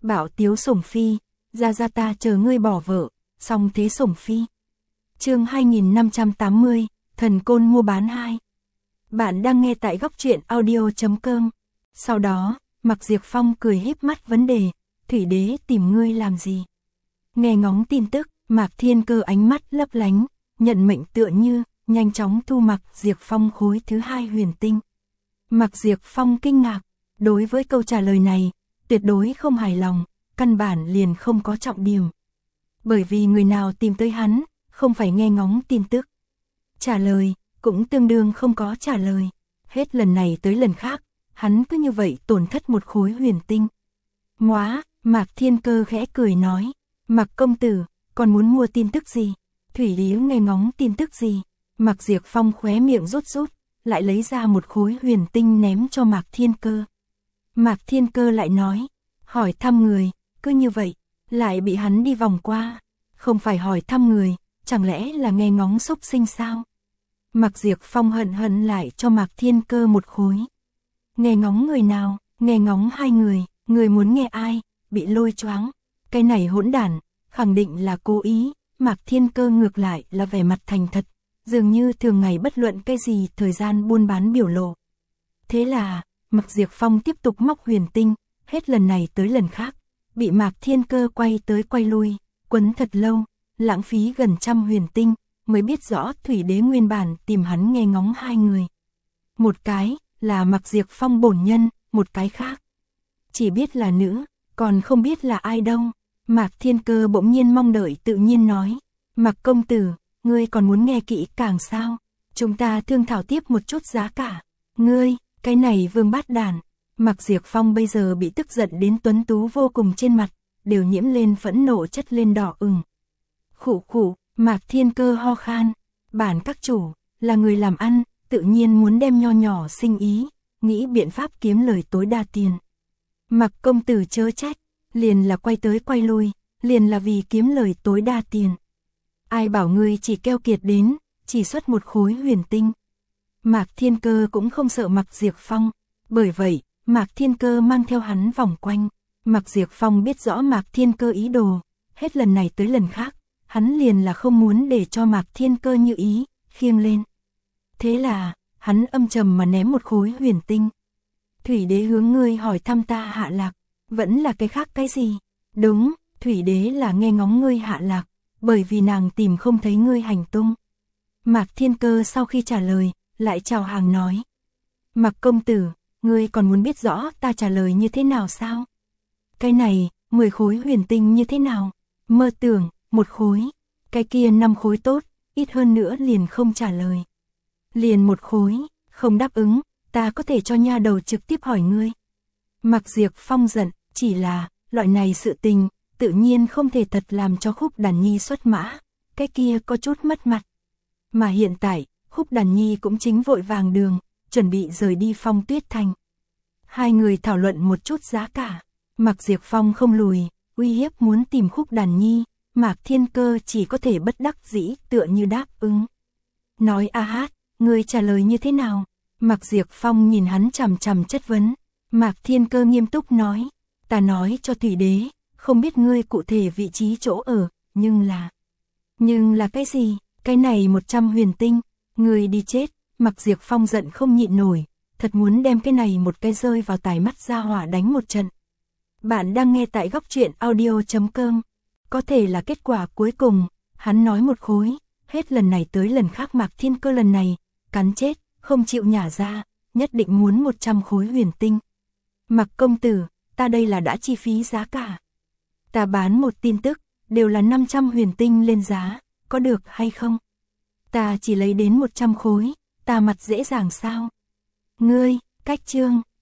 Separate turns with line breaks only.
Bảo tiếu sủng phi, ra ta chờ ngươi bỏ vợ, xong thế sủng phi. Chương 2580, thần côn mua bán 2. Bạn đang nghe tại góc truyện audio.com. Sau đó, Mạc Diệp Phong cười híp mắt vấn đề, Thủy Đế tìm ngươi làm gì? Nghe ngóng tin tức, Mạc Thiên Cơ ánh mắt lấp lánh, nhận mệnh tựa như, nhanh chóng thu Mạc Diệp Phong khối thứ 2 huyền tinh. Mạc Diệp Phong kinh ngạc, đối với câu trả lời này, tuyệt đối không hài lòng, căn bản liền không có trọng điểm. Bởi vì người nào tìm tới hắn, không phải nghe ngóng tin tức. Trả lời, cũng tương đương không có trả lời. Hết lần này tới lần khác, hắn cứ như vậy tổn thất một khối huyền tinh. Móa, Mạc Thiên Cơ khẽ cười nói, Mạc công tử, còn muốn mua tin tức gì? Thủy Lý nghe ngóng tin tức gì? Mạc Diệp Phong khóe miệng rút, lại lấy ra một khối huyền tinh ném cho Mạc Thiên Cơ. Mạc Thiên Cơ lại nói, hỏi thăm người, cứ như vậy, lại bị hắn đi vòng qua. Không phải hỏi thăm người, chẳng lẽ là nghe ngóng xúc sinh sao? Mạc Diệp Phong hận lại cho Mạc Thiên Cơ một khối. Nghe ngóng người nào? Nghe ngóng 2 người muốn nghe ai? Bị lôi choáng. Cái này hỗn đản, khẳng định là cố ý. Mạc Thiên Cơ ngược lại là vẻ mặt thành thật, dường như thường ngày bất luận cái gì thời gian buôn bán biểu lộ. Thế là, Mạc Diệp Phong tiếp tục móc huyền tinh, hết lần này tới lần khác, bị Mạc Thiên Cơ quay tới quay lui, quấn thật lâu, lãng phí gần 100 huyền tinh, mới biết rõ Thủy Đế nguyên bản tìm hắn nghe ngóng 2 người. Một cái là Mạc Diệp Phong bổn nhân, một cái khác chỉ biết là nữ, còn không biết là ai đâu. Mạc Thiên Cơ bỗng nhiên mong đợi tự nhiên nói, Mạc công tử, ngươi còn muốn nghe kỹ càng sao? Chúng ta thương thảo tiếp một chút giá cả. Ngươi, cái này vương bát đàn. Mạc Diệp Phong bây giờ bị tức giận đến tuấn tú vô cùng, trên mặt đều nhiễm lên phẫn nộ, chất lên đỏ ửng. Khụ, Mạc Thiên Cơ ho khan, bản các chủ là người làm ăn, tự nhiên muốn đem nho nhỏ sinh ý, nghĩ biện pháp kiếm lời tối đa tiền. Mạc công tử chớ trách, liền là quay tới quay lui, liền là vì kiếm lời tối đa tiền. Ai bảo ngươi chỉ keo kiệt đến, chỉ xuất một khối huyền tinh. Mạc Thiên Cơ cũng không sợ Mạc Diệp Phong, bởi vậy, Mạc Thiên Cơ mang theo hắn vòng quanh. Mạc Diệp Phong biết rõ Mạc Thiên Cơ ý đồ, hết lần này tới lần khác, hắn liền là không muốn để cho Mạc Thiên Cơ như ý, khiêng lên. Thế là, hắn âm trầm mà ném một khối huyền tinh. Thủy Đế hướng ngươi hỏi thăm ta hạ lạc, vẫn là cái khác cái gì? Đúng, Thủy Đế là nghe ngóng ngươi hạ lạc, bởi vì nàng tìm không thấy ngươi hành tung. Mạc Thiên Cơ sau khi trả lời, lại chào hàng nói, Mạc công tử, ngươi còn muốn biết rõ ta trả lời như thế nào sao? Cái này, 10 khối huyền tinh như thế nào? Mơ tưởng, 1 khối, cái kia 5 khối tốt, ít hơn nữa liền không trả lời. Liền 1 khối, không đáp ứng, ta có thể cho nha đầu trực tiếp hỏi ngươi. Mạc Diệp Phong giận, chỉ là, loại này sự tình, tự nhiên không thể thật làm cho Khúc Đàn Nhi xuất mã, cái kia có chút mất mặt. Mà hiện tại, Khúc Đàn Nhi cũng chính vội vàng đường, chuẩn bị rời đi Phong Tuyết Thành. 2 người thảo luận một chút giá cả, Mạc Diệp Phong không lùi, uy hiếp muốn tìm Khúc Đàn Nhi, Mạc Thiên Cơ chỉ có thể bất đắc dĩ tựa như đáp ứng. Nói a hát, ngươi trả lời như thế nào? Mạc Diệp Phong nhìn hắn chằm chằm chất vấn. Mạc Thiên Cơ nghiêm túc nói, ta nói cho Thủy Đế, không biết ngươi cụ thể vị trí chỗ ở, nhưng là cái gì? Cái này 100 huyền tinh, ngươi đi chết. Mạc Diệp Phong giận không nhịn nổi, thật muốn đem cái này một cái rơi vào tài mắt ra hỏa đánh một trận. Bạn đang nghe tại góc truyện audio.com. Có thể là kết quả cuối cùng, hắn nói 1 khối, hết lần này tới lần khác Mạc Thiên Cơ lần này, cắn chết, không chịu nhả ra, nhất định muốn 100 khối huyền tinh. Mạc công tử, ta đây là đã chi phí giá cả. Ta bán một tin tức, đều là 500 huyền tinh lên giá, có được hay không? Ta chỉ lấy đến 100 khối, ta mặt dễ dàng sao? Ngươi, cách chương.